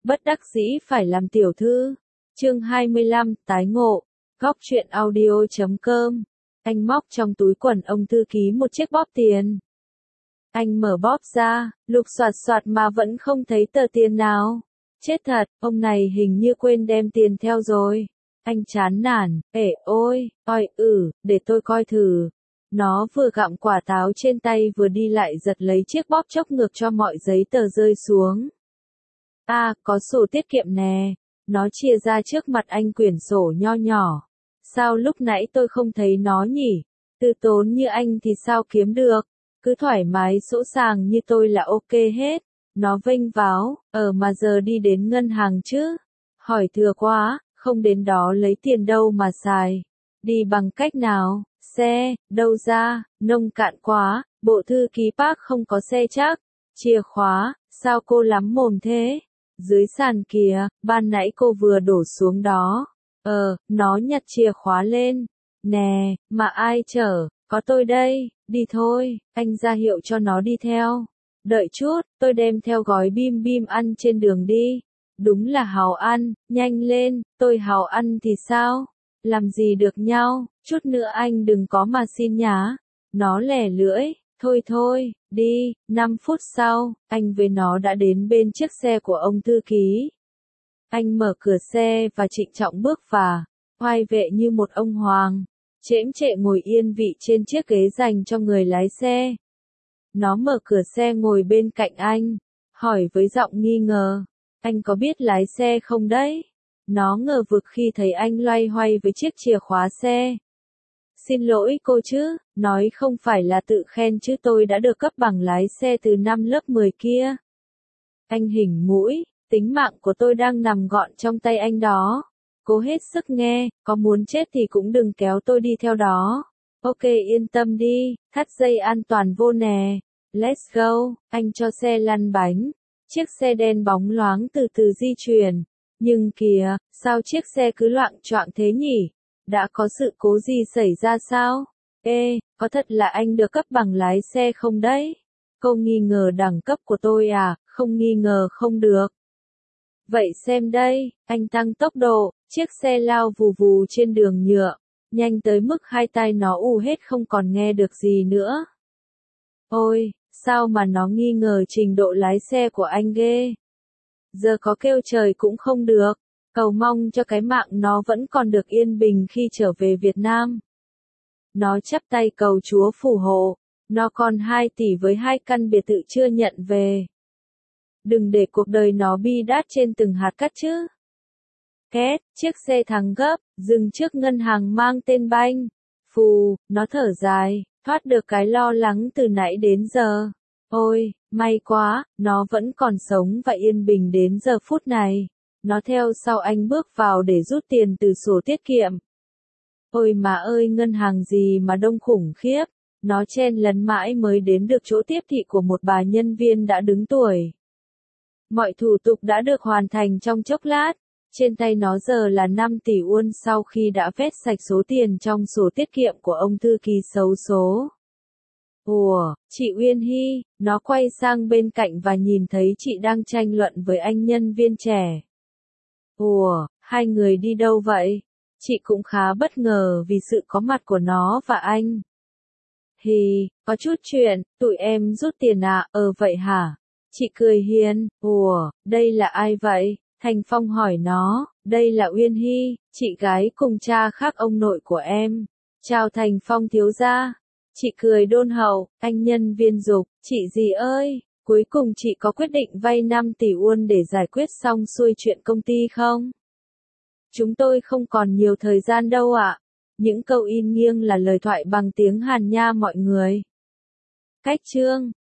bất đắc dĩ phải làm tiểu thư. Chương 25, tái ngộ. Góc truyện audio.com. Anh móc trong túi quần ông thư ký một chiếc bóp tiền. Anh mở bóp ra, lục soạt soạt mà vẫn không thấy tờ tiền nào. Chết thật, ông này hình như quên đem tiền theo rồi. Anh chán nản, ôi, để tôi coi thử. Nó vừa gặm quả táo trên tay vừa đi lại giật lấy chiếc bóp chốc ngược cho mọi giấy tờ rơi xuống. Có sổ tiết kiệm nè. Nó chia ra trước mặt anh quyển sổ nho nhỏ. Sao lúc nãy tôi không thấy nó nhỉ? Tư tốn như anh thì sao kiếm được? Cứ thoải mái sỗ sàng như tôi là ok hết. Nó vênh váo, mà giờ đi đến ngân hàng chứ? Hỏi thừa quá, không đến đó lấy tiền đâu mà xài. Đi bằng cách nào? Xe, đâu ra, nông cạn quá, bộ thư ký Park không có xe chắc. Chìa khóa, sao cô lắm mồm thế? Dưới sàn kìa, ban nãy cô vừa đổ xuống đó. Nó nhặt chìa khóa lên. Nè, mà ai chở, có tôi đây, đi thôi, anh ra hiệu cho nó đi theo. Đợi chút, tôi đem theo gói bim bim ăn trên đường đi. Đúng là hào ăn, nhanh lên, tôi hào ăn thì sao? Làm gì được nhau, chút nữa anh đừng có mà xin nhá. Nó lẻ lưỡi, thôi, đi. 5 phút sau, anh với nó đã đến bên chiếc xe của ông thư ký. Anh mở cửa xe và trịnh trọng bước vào, oai vệ như một ông hoàng. Chễm chệ ngồi yên vị trên chiếc ghế dành cho người lái xe. Nó mở cửa xe ngồi bên cạnh anh, hỏi với giọng nghi ngờ, anh có biết lái xe không đấy? Nó ngờ vực khi thấy anh loay hoay với chiếc chìa khóa xe. Xin lỗi cô chứ, nói không phải là tự khen chứ tôi đã được cấp bằng lái xe từ năm lớp 10 kia. Anh hỉnh mũi, tính mạng của tôi đang nằm gọn trong tay anh đó. Cố hết sức nghe, có muốn chết thì cũng đừng kéo tôi đi theo đó. Ok yên tâm đi, thắt dây an toàn vô nè. Let's go, anh cho xe lăn bánh. Chiếc xe đen bóng loáng từ từ di chuyển. Nhưng kìa, sao chiếc xe cứ loạng choạng thế nhỉ? Đã có sự cố gì xảy ra sao? Có thật là anh được cấp bằng lái xe không đấy? Cô nghi ngờ đẳng cấp của tôi à? Không nghi ngờ không được. Vậy xem đây, anh tăng tốc độ, chiếc xe lao vù vù trên đường nhựa, nhanh tới mức hai tai nó ù hết không còn nghe được gì nữa. Ôi, sao mà nó nghi ngờ trình độ lái xe của anh ghê. Giờ có kêu trời cũng không được, cầu mong cho cái mạng nó vẫn còn được yên bình khi trở về Việt Nam. Nó chắp tay cầu Chúa phù hộ, nó còn 2 tỷ với 2 căn biệt thự chưa nhận về. Đừng để cuộc đời nó bi đát trên từng hạt cát chứ. Két, chiếc xe thắng gấp, dừng trước ngân hàng mang tên banh. Phù, nó thở dài, thoát được cái lo lắng từ nãy đến giờ. Ôi, may quá, nó vẫn còn sống và yên bình đến giờ phút này. Nó theo sau anh bước vào để rút tiền từ sổ tiết kiệm. Ôi mà ơi ngân hàng gì mà đông khủng khiếp. Nó chen lấn mãi mới đến được chỗ tiếp thị của một bà nhân viên đã đứng tuổi. Mọi thủ tục đã được hoàn thành trong chốc lát. Trên tay nó giờ là 5 tỷ won sau khi đã vét sạch số tiền trong sổ tiết kiệm của ông thư ký xấu số. Ủa, chị Uyên Hy, nó quay sang bên cạnh và nhìn thấy chị đang tranh luận với anh nhân viên trẻ. Ủa, hai người đi đâu vậy? Chị cũng khá bất ngờ vì sự có mặt của nó và anh. Có chút chuyện, tụi em rút tiền à, vậy hả? Chị cười hiền, ủa, đây là ai vậy? Thành Phong hỏi nó, đây là Uyên Hy, chị gái cùng cha khác ông nội của em. Chào Thành Phong thiếu gia. Chị cười đôn hậu, anh nhân viên dục, chị gì ơi, cuối cùng chị có quyết định vay 5 tỷ won để giải quyết xong xuôi chuyện công ty không? Chúng tôi không còn nhiều thời gian đâu ạ. Những câu in nghiêng là lời thoại bằng tiếng Hàn nha mọi người. Cách chương